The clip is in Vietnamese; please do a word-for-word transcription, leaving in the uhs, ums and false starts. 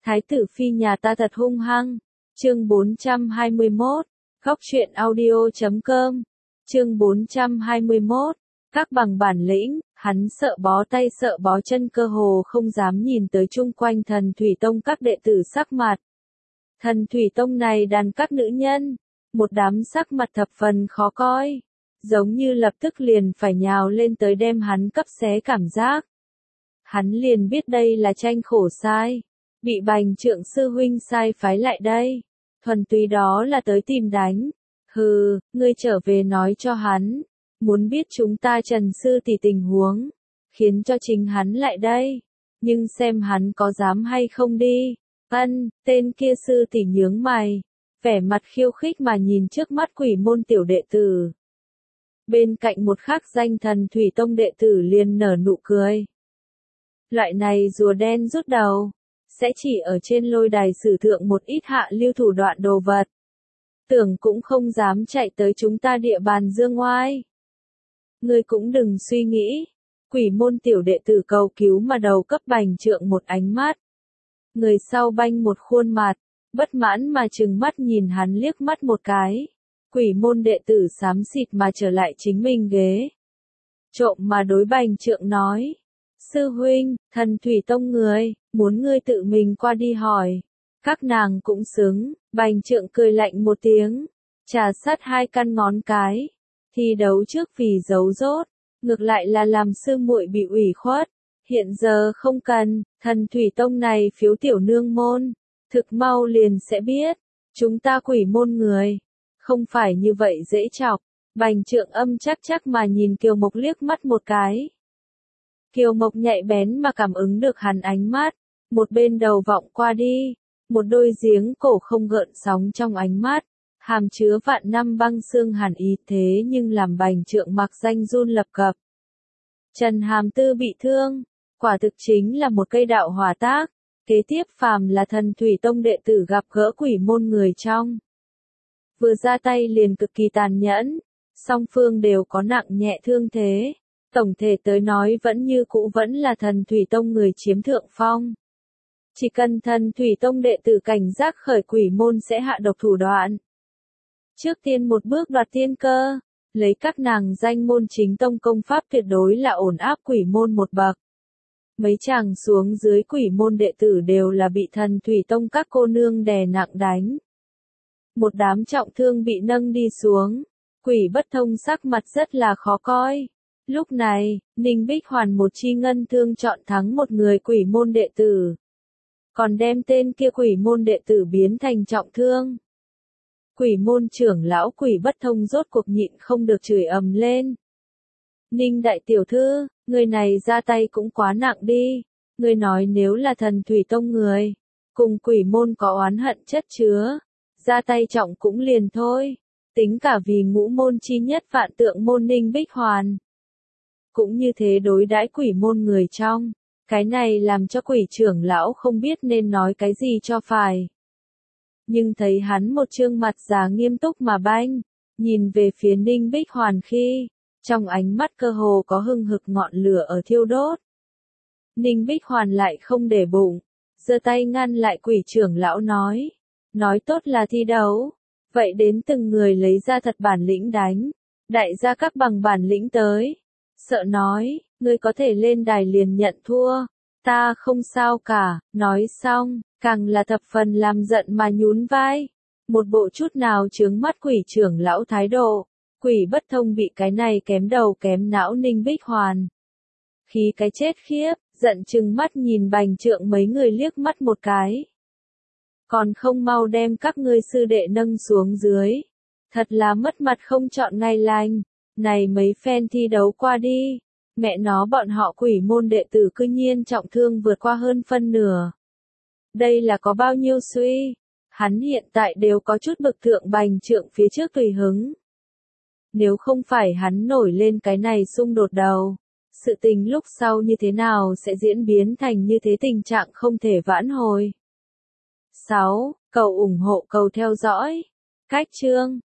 Thái tử phi nhà ta thật hung hăng. Chương bốn trăm hai mươi mốt, Góc truyện audio chấm com. Chương bốn trăm hai mươi mốt, các bằng bản lĩnh, hắn sợ bó tay sợ bó chân, cơ hồ không dám nhìn tới chung quanh Thần Thủy Tông các đệ tử sắc mặt. Thần Thủy Tông này đàn các nữ nhân, một đám sắc mặt thập phần khó coi, giống như lập tức liền phải nhào lên tới đem hắn cấp xé cảm giác. Hắn liền biết đây là tranh khổ sai, bị Bành Trượng sư huynh sai phái lại đây, thuần túy đó là tới tìm đánh. Hừ, ngươi trở về nói cho hắn, muốn biết chúng ta Trần sư tỷ tình huống, khiến cho chính hắn lại đây, nhưng xem hắn có dám hay không đi. Ân, tên kia sư tỷ nhướng mày, vẻ mặt khiêu khích mà nhìn trước mắt Quỷ môn tiểu đệ tử. Bên cạnh một khắc danh Thần Thủy Tông đệ tử liền nở nụ cười. Loại này rùa đen rút đầu, sẽ chỉ ở trên lôi đài sử thượng một ít hạ lưu thủ đoạn đồ vật. Tưởng cũng không dám chạy tới chúng ta địa bàn dương ngoai. Ngươi cũng đừng suy nghĩ. Quỷ môn tiểu đệ tử cầu cứu mà đầu cấp Bành Trượng một ánh mắt. Người sau banh một khuôn mặt, bất mãn mà trừng mắt nhìn hắn liếc mắt một cái. Quỷ môn đệ tử xám xịt mà trở lại chính mình ghế. Trộm mà đối Bành Trượng nói. Sư huynh, Thần Thủy Tông người, muốn ngươi tự mình qua đi hỏi. Các nàng cũng xứng. Bành Trượng cười lạnh một tiếng, trà sát hai căn ngón cái. Thi đấu trước vì giấu rốt, ngược lại là làm sư muội bị ủy khuất. Hiện giờ không cần, Thần Thủy Tông này phiếu tiểu nương môn, thực mau liền sẽ biết, chúng ta Quỷ môn người, không phải như vậy dễ chọc. Bành Trượng âm chắc chắc mà nhìn Kiều Mộc liếc mắt một cái. Kiều Mộc nhạy bén mà cảm ứng được hắn ánh mắt, một bên đầu vọng qua đi, một đôi giếng cổ không gợn sóng trong ánh mắt, hàm chứa vạn năm băng xương hàn ý, thế nhưng làm Bành Trượng mặc danh run lập cập. Trần Hàm Tư bị thương, quả thực chính là một cây đạo hỏa tác, kế tiếp phàm là Thần Thủy Tông đệ tử gặp gỡ Quỷ môn người trong. Vừa ra tay liền cực kỳ tàn nhẫn, song phương đều có nặng nhẹ thương thế, tổng thể tới nói vẫn như cũ vẫn là Thần Thủy Tông người chiếm thượng phong. Chỉ cần Thần Thủy Tông đệ tử cảnh giác khởi Quỷ môn sẽ hạ độc thủ đoạn. Trước tiên một bước đoạt tiên cơ, lấy các nàng danh môn chính tông công pháp tuyệt đối là ổn áp Quỷ môn một bậc. Mấy chàng xuống dưới Quỷ môn đệ tử đều là bị Thần Thủy Tông các cô nương đè nặng đánh. Một đám trọng thương bị nâng đi xuống, Quỷ Bất Thông sắc mặt rất là khó coi. Lúc này, Ninh Bích Hoàn một chi ngân thương chọn thắng một người Quỷ môn đệ tử. Còn đem tên kia Quỷ môn đệ tử biến thành trọng thương. Quỷ môn trưởng lão Quỷ Bất Thông rốt cuộc nhịn không được chửi ầm lên. Ninh đại tiểu thư, người này ra tay cũng quá nặng đi. Người nói nếu là Thần Thủy Tông người, cùng Quỷ môn có oán hận chất chứa, ra tay trọng cũng liền thôi. Tính cả vì ngũ môn chi nhất vạn tượng môn Ninh Bích Hoàn, cũng như thế đối đãi Quỷ môn người trong. Cái này làm cho Quỷ trưởng lão không biết nên nói cái gì cho phải. Nhưng thấy hắn một trương mặt già nghiêm túc mà banh, nhìn về phía Ninh Bích Hoàn khi, trong ánh mắt cơ hồ có hừng hực ngọn lửa ở thiêu đốt. Ninh Bích Hoàn lại không để bụng, giơ tay ngăn lại Quỷ trưởng lão nói. Nói tốt là thi đấu, vậy đến từng người lấy ra thật bản lĩnh đánh, đại gia các bằng bản lĩnh tới. Sợ nói, ngươi có thể lên đài liền nhận thua, ta không sao cả. Nói xong, càng là thập phần làm giận mà nhún vai, một bộ chút nào chướng mắt Quỷ trưởng lão thái độ. Quỷ Bất Thông bị cái này kém đầu kém não Ninh Bích Hoàn khí cái chết khiếp, giận chừng mắt nhìn Bành Trượng mấy người liếc mắt một cái. Còn không mau đem các ngươi sư đệ nâng xuống dưới, thật là mất mặt không chọn ngày lành. Này mấy phen thi đấu qua đi, mẹ nó bọn họ Quỷ môn đệ tử cư nhiên trọng thương vượt qua hơn phân nửa. Đây là có bao nhiêu suy, hắn hiện tại đều có chút bực thượng Bành Trượng phía trước tùy hứng. Nếu không phải hắn nổi lên cái này xung đột đầu, sự tình lúc sau như thế nào sẽ diễn biến thành như thế tình trạng không thể vãn hồi. sáu. Cầu ủng hộ cầu theo dõi. Cách chương